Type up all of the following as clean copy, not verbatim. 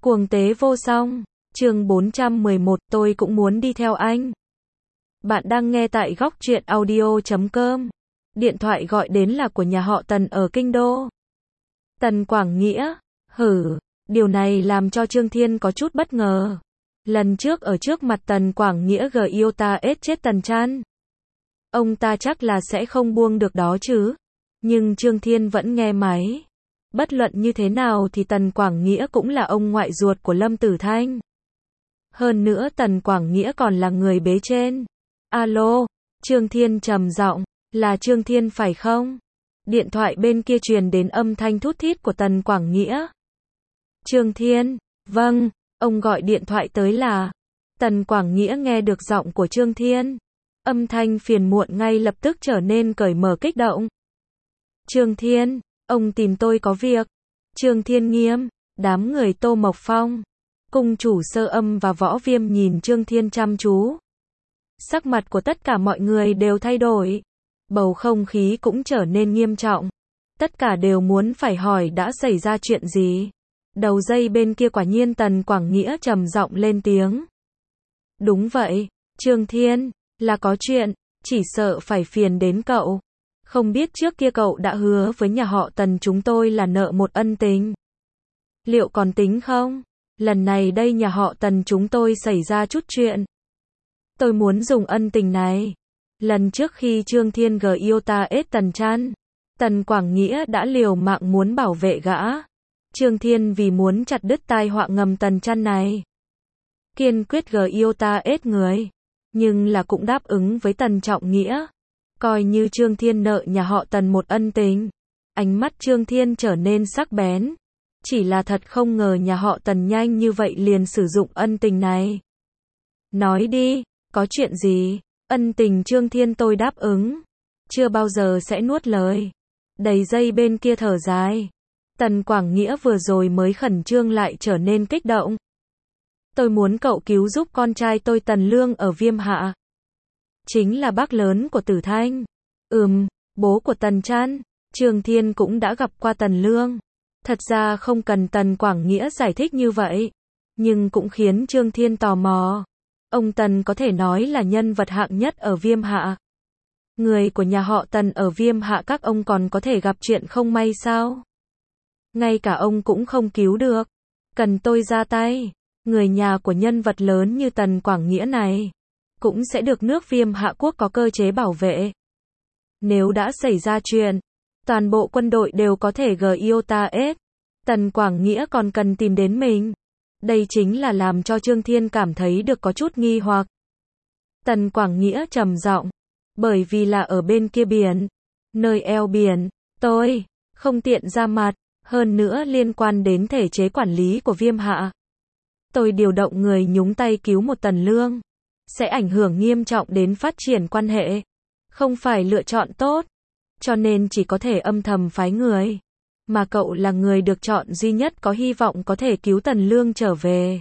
Cuồng tế vô song. Chương 411, tôi cũng muốn đi theo anh. Bạn đang nghe tại góc truyện audio.com. Điện thoại gọi đến là của nhà họ Tần ở Kinh Đô. Tần Quảng Nghĩa. Điều này làm cho Trương Thiên có chút bất ngờ. Lần trước ở trước mặt Tần Quảng Nghĩa yêu ta ết chết Tần Trăn. Ông ta chắc là sẽ không buông được đó chứ. Nhưng Trương Thiên vẫn nghe máy. Bất luận như thế nào thì Tần Quảng Nghĩa cũng là ông ngoại ruột của Lâm Tử Thanh. Hơn nữa Tần Quảng Nghĩa còn là người bế trên. Alo, Trương Thiên trầm giọng, là Trương Thiên phải không? Điện thoại bên kia truyền đến âm thanh thút thít của Tần Quảng Nghĩa. Trương Thiên, vâng, ông gọi điện thoại tới là. Tần Quảng Nghĩa nghe được giọng của Trương Thiên. Âm thanh phiền muộn ngay lập tức trở nên cởi mở kích động. Trương Thiên, ông tìm tôi có việc. Trương Thiên nghiêm, đám người Tô Mộc Phong, cung chủ Sơ Âm và Võ Viêm nhìn Trương Thiên chăm chú. Sắc mặt của tất cả mọi người đều thay đổi. Bầu không khí cũng trở nên nghiêm trọng. Tất cả đều muốn phải hỏi đã xảy ra chuyện gì. Đầu dây bên kia quả nhiên Tần Quảng Nghĩa trầm giọng lên tiếng. Đúng vậy, Trương Thiên, là có chuyện, chỉ sợ phải phiền đến cậu. Không biết trước kia cậu đã hứa với nhà họ Tần chúng tôi là nợ một ân tình. Liệu còn tính không? Lần này đây nhà họ Tần chúng tôi xảy ra chút chuyện. Tôi muốn dùng ân tình này. Lần trước khi Trương Thiên yêu ta ết Tần Trăn, Tần Quảng Nghĩa đã liều mạng muốn bảo vệ gã. Trương Thiên vì muốn chặt đứt tai họa ngầm Tần Trăn này, kiên quyết yêu ta ết người. Nhưng là cũng đáp ứng với Tần Trọng Nghĩa. Coi như Trương Thiên nợ nhà họ Tần một ân tình. Ánh mắt Trương Thiên trở nên sắc bén. Chỉ là thật không ngờ nhà họ Tần nhanh như vậy liền sử dụng ân tình này. Nói đi, có chuyện gì? Ân tình Trương Thiên tôi đáp ứng. Chưa bao giờ sẽ nuốt lời. Đầy dây bên kia thở dài. Tần Quảng Nghĩa vừa rồi mới khẩn trương lại trở nên kích động. Tôi muốn cậu cứu giúp con trai tôi Tần Lương ở Viêm Hạ. Chính là bác lớn của Tử Thanh. Bố của Tần Trăn. Trương Thiên cũng đã gặp qua Tần Lương. Thật ra không cần Tần Quảng Nghĩa giải thích như vậy. Nhưng cũng khiến Trương Thiên tò mò. Ông Tần có thể nói là nhân vật hạng nhất ở Viêm Hạ. Người của nhà họ Tần ở Viêm Hạ các ông còn có thể gặp chuyện không may sao? Ngay cả ông cũng không cứu được. Cần tôi ra tay. Người nhà của nhân vật lớn như Tần Quảng Nghĩa này cũng sẽ được nước Viêm Hạ quốc có cơ chế bảo vệ. Nếu đã xảy ra chuyện, toàn bộ quân đội đều có thể yêu ta ết. Tần Quảng Nghĩa còn cần tìm đến mình. Đây chính là làm cho Trương Thiên cảm thấy được có chút nghi hoặc. Tần Quảng Nghĩa trầm giọng, bởi vì là ở bên kia biển, nơi eo biển, tôi không tiện ra mặt, hơn nữa liên quan đến thể chế quản lý của Viêm Hạ. Tôi điều động người nhúng tay cứu một Tần Lương, sẽ ảnh hưởng nghiêm trọng đến phát triển quan hệ. Không phải lựa chọn tốt, cho nên chỉ có thể âm thầm phái người. Mà cậu là người được chọn duy nhất có hy vọng có thể cứu Tần Lương trở về.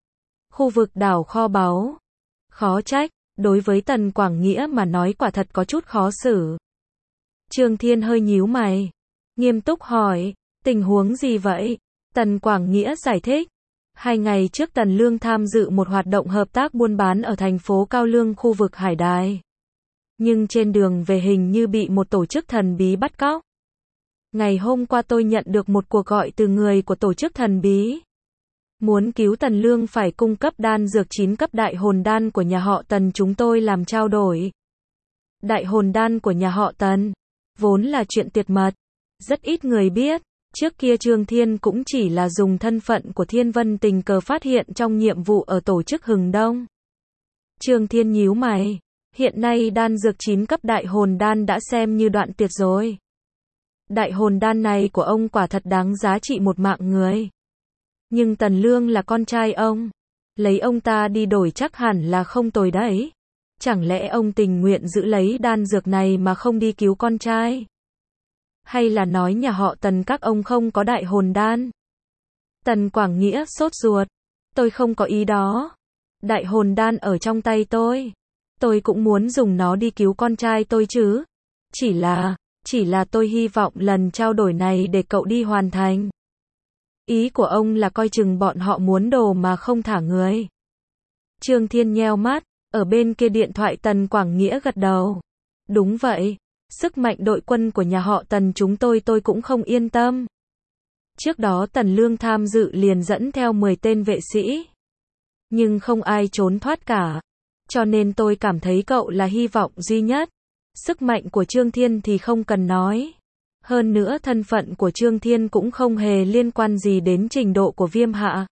Khu vực đảo kho báu. Khó trách, đối với Tần Quảng Nghĩa mà nói quả thật có chút khó xử. Trương Thiên hơi nhíu mày. Nghiêm túc hỏi, tình huống gì vậy? Tần Quảng Nghĩa giải thích. 2 ngày trước Tần Lương tham dự một hoạt động hợp tác buôn bán ở thành phố Cao Lương khu vực Hải Đài. Nhưng trên đường về hình như bị một tổ chức thần bí bắt cóc. Ngày hôm qua tôi nhận được một cuộc gọi từ người của tổ chức thần bí. Muốn cứu Tần Lương phải cung cấp đan dược 9 cấp đại hồn đan của nhà họ Tần chúng tôi làm trao đổi. Đại hồn đan của nhà họ Tần vốn là chuyện tuyệt mật, rất ít người biết. Trước kia Trương Thiên cũng chỉ là dùng thân phận của Thiên Vân tình cờ phát hiện trong nhiệm vụ ở tổ chức Hừng Đông. Trương Thiên nhíu mày. Hiện nay đan dược 9 cấp đại hồn đan đã xem như đoạn tuyệt rồi. Đại hồn đan này của ông quả thật đáng giá trị một mạng người. Nhưng Tần Lương là con trai ông. Lấy ông ta đi đổi chắc hẳn là không tồi đấy. Chẳng lẽ ông tình nguyện giữ lấy đan dược này mà không đi cứu con trai? Hay là nói nhà họ Tần các ông không có đại hồn đan? Tần Quảng Nghĩa sốt ruột. Tôi không có ý đó. Đại hồn đan ở trong tay tôi. Tôi cũng muốn dùng nó đi cứu con trai tôi chứ. Chỉ là tôi hy vọng lần trao đổi này để cậu đi hoàn thành. Ý của ông là coi chừng bọn họ muốn đồ mà không thả người. Trương Thiên nheo mắt, ở bên kia điện thoại Tần Quảng Nghĩa gật đầu. Đúng vậy, sức mạnh đội quân của nhà họ Tần chúng tôi cũng không yên tâm. Trước đó Tần Lương tham dự liền dẫn theo 10 tên vệ sĩ. Nhưng không ai trốn thoát cả. Cho nên tôi cảm thấy cậu là hy vọng duy nhất. Sức mạnh của Trương Thiên thì không cần nói. Hơn nữa thân phận của Trương Thiên cũng không hề liên quan gì đến trình độ của Viêm Hạ.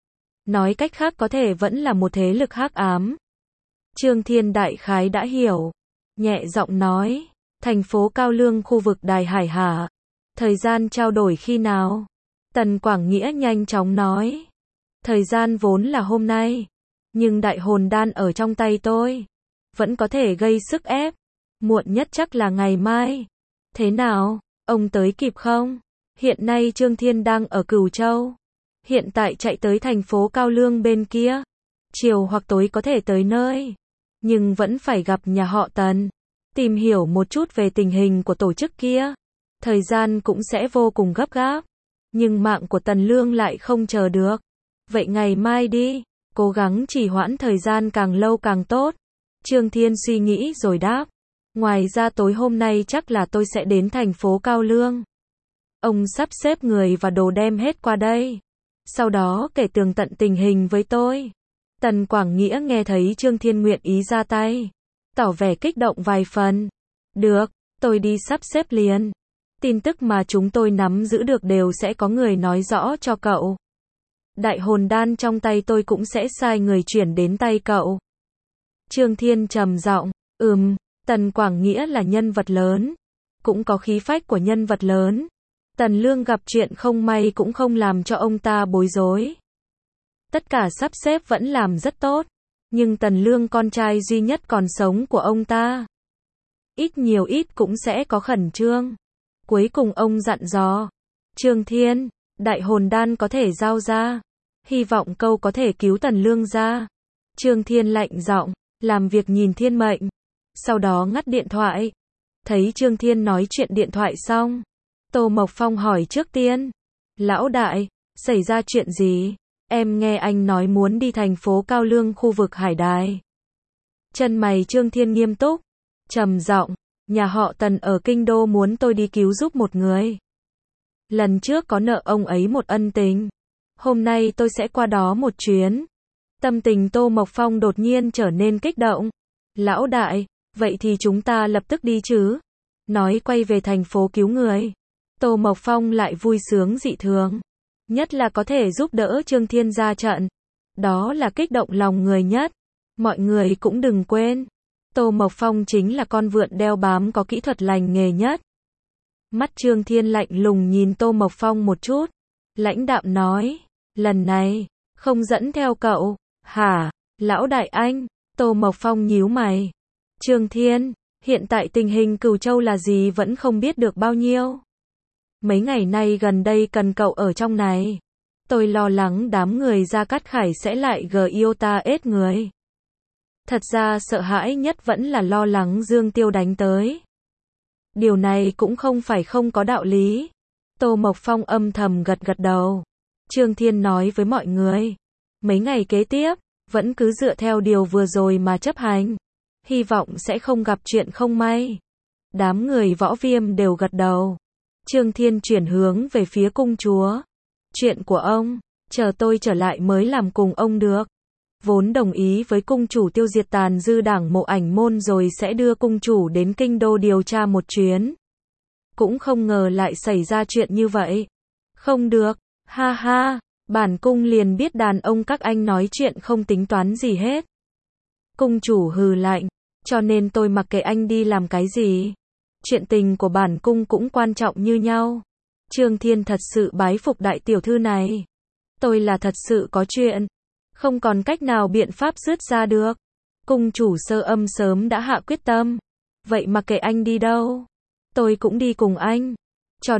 Nói cách khác có thể vẫn là một thế lực hắc ám. Trương Thiên đại khái đã hiểu. Nhẹ giọng nói, thành phố Cao Lương khu vực Đài Hải hả? Thời gian trao đổi khi nào? Tần Quảng Nghĩa nhanh chóng nói. Thời gian vốn là hôm nay. Nhưng đại hồn đan ở trong tay tôi. Vẫn có thể gây sức ép. Muộn nhất chắc là ngày mai. Thế nào? Ông tới kịp không? Hiện nay Trương Thiên đang ở Cửu Châu. Hiện tại chạy tới thành phố Cao Lương bên kia. Chiều hoặc tối có thể tới nơi. Nhưng vẫn phải gặp nhà họ Tần. Tìm hiểu một chút về tình hình của tổ chức kia. Thời gian cũng sẽ vô cùng gấp gáp. Nhưng mạng của Tần Lương lại không chờ được. Vậy ngày mai đi. Cố gắng trì hoãn thời gian càng lâu càng tốt. Trương Thiên suy nghĩ rồi đáp. Ngoài ra tối hôm nay chắc là tôi sẽ đến thành phố Cao Lương. Ông sắp xếp người và đồ đem hết qua đây. Sau đó kể tường tận tình hình với tôi. Tần Quảng Nghĩa nghe thấy Trương Thiên nguyện ý ra tay. Tỏ vẻ kích động vài phần. Được, tôi đi sắp xếp liền. Tin tức mà chúng tôi nắm giữ được đều sẽ có người nói rõ cho cậu. Đại hồn đan trong tay tôi cũng sẽ sai người chuyển đến tay cậu. Trương Thiên trầm giọng, Tần Quảng Nghĩa là nhân vật lớn. Cũng có khí phách của nhân vật lớn. Tần Lương gặp chuyện không may cũng không làm cho ông ta bối rối. Tất cả sắp xếp vẫn làm rất tốt. Nhưng Tần Lương con trai duy nhất còn sống của ông ta. Ít nhiều ít cũng sẽ có khẩn trương. Cuối cùng ông dặn dò. Trương Thiên, đại hồn đan có thể giao ra. Hy vọng câu có thể cứu Tần Lương ra. Trương Thiên lạnh giọng, làm việc nhìn thiên mệnh. Sau đó ngắt điện thoại. Thấy Trương Thiên nói chuyện điện thoại xong. Tô Mộc Phong hỏi trước tiên. Lão đại, xảy ra chuyện gì? Em nghe anh nói muốn đi thành phố Cao Lương khu vực Hải Đài. Chân mày Trương Thiên nghiêm túc. Trầm giọng, nhà họ Tần ở Kinh Đô muốn tôi đi cứu giúp một người. Lần trước có nợ ông ấy một ân tình. Hôm nay tôi sẽ qua đó một chuyến. Tâm tình Tô Mộc Phong đột nhiên trở nên kích động. Lão đại, vậy thì chúng ta lập tức đi chứ? Nói quay về thành phố cứu người. Tô Mộc Phong lại vui sướng dị thường. Nhất là có thể giúp đỡ Trương Thiên ra trận. Đó là kích động lòng người nhất. Mọi người cũng đừng quên. Tô Mộc Phong chính là con vượn đeo bám có kỹ thuật lành nghề nhất. Mắt Trương Thiên lạnh lùng nhìn Tô Mộc Phong một chút. Lãnh đạm nói. Lần này, không dẫn theo cậu. Hả? Lão đại anh. Tô Mộc Phong nhíu mày. Trương Thiên, hiện tại tình hình Cửu Châu là gì vẫn không biết được bao nhiêu. Mấy ngày nay gần đây cần cậu ở trong này. Tôi lo lắng đám người Gia Cát Khải sẽ lại Iota ết người. Thật ra sợ hãi nhất vẫn là lo lắng Dương Tiêu đánh tới. Điều này cũng không phải không có đạo lý. Tô Mộc Phong âm thầm gật gật đầu. Trương Thiên nói với mọi người. Mấy ngày kế tiếp, vẫn cứ dựa theo điều vừa rồi mà chấp hành. Hy vọng sẽ không gặp chuyện không may. Đám người Võ Viêm đều gật đầu. Trương Thiên chuyển hướng về phía cung chúa. Chuyện của ông, chờ tôi trở lại mới làm cùng ông được. Vốn đồng ý với cung chủ tiêu diệt tàn dư đảng Mộ Ảnh Môn rồi sẽ đưa cung chủ đến kinh đô điều tra một chuyến. Cũng không ngờ lại xảy ra chuyện như vậy. Không được, ha ha, bản cung liền biết đàn ông các anh nói chuyện không tính toán gì hết. Cung chủ hừ lạnh, cho nên tôi mặc kệ anh đi làm cái gì. Chuyện tình của bản cung cũng quan trọng như nhau. Trương Thiên thật sự bái phục đại tiểu thư này. Tôi là thật sự có chuyện. Không còn cách nào biện pháp dứt ra được. Cung chủ Sơ Âm sớm đã hạ quyết tâm. Vậy mà kệ anh đi đâu. Tôi cũng đi cùng anh. Cho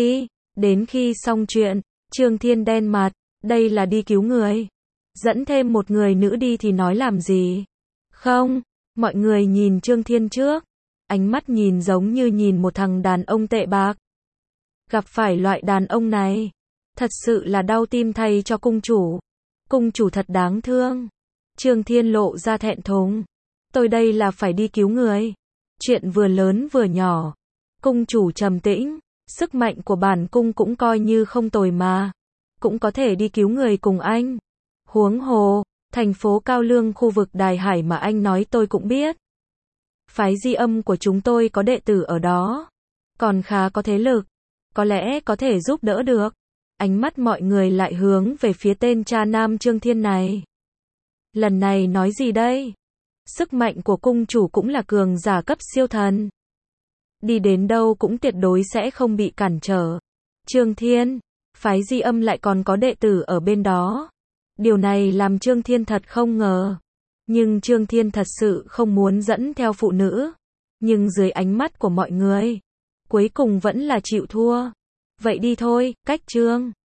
đến khi xong chuyện, Trương Thiên đen mặt. Đây là đi cứu người. Dẫn thêm một người nữ đi thì nói làm gì. Không, mọi người nhìn Trương Thiên trước. Ánh mắt nhìn giống như nhìn một thằng đàn ông tệ bạc. Gặp phải loại đàn ông này, Thật sự là đau tim thay cho cung chủ. Cung chủ thật đáng thương. Trương Thiên lộ ra thẹn thùng. Tôi đây là phải đi cứu người. Chuyện vừa lớn vừa nhỏ. Cung chủ trầm tĩnh. Sức mạnh của bản cung cũng coi như không tồi mà. Cũng có thể đi cứu người cùng anh. Huống hồ, thành phố Cao Lương khu vực Đài Hải mà anh nói tôi cũng biết. Phái Di Âm của chúng tôi có đệ tử ở đó. Còn khá có thế lực. Có lẽ có thể giúp đỡ được. Ánh mắt mọi người lại hướng về phía tên cha nam Trương Thiên này. Lần này nói gì đây? Sức mạnh của cung chủ cũng là cường giả cấp siêu thần. Đi đến đâu cũng tuyệt đối sẽ không bị cản trở. Trương Thiên, phái Di Âm lại còn có đệ tử ở bên đó. Điều này làm Trương Thiên thật không ngờ. Nhưng Trương Thiên thật sự không muốn dẫn theo phụ nữ. Nhưng dưới ánh mắt của mọi người, cuối cùng vẫn là chịu thua. Vậy đi thôi, cách Trương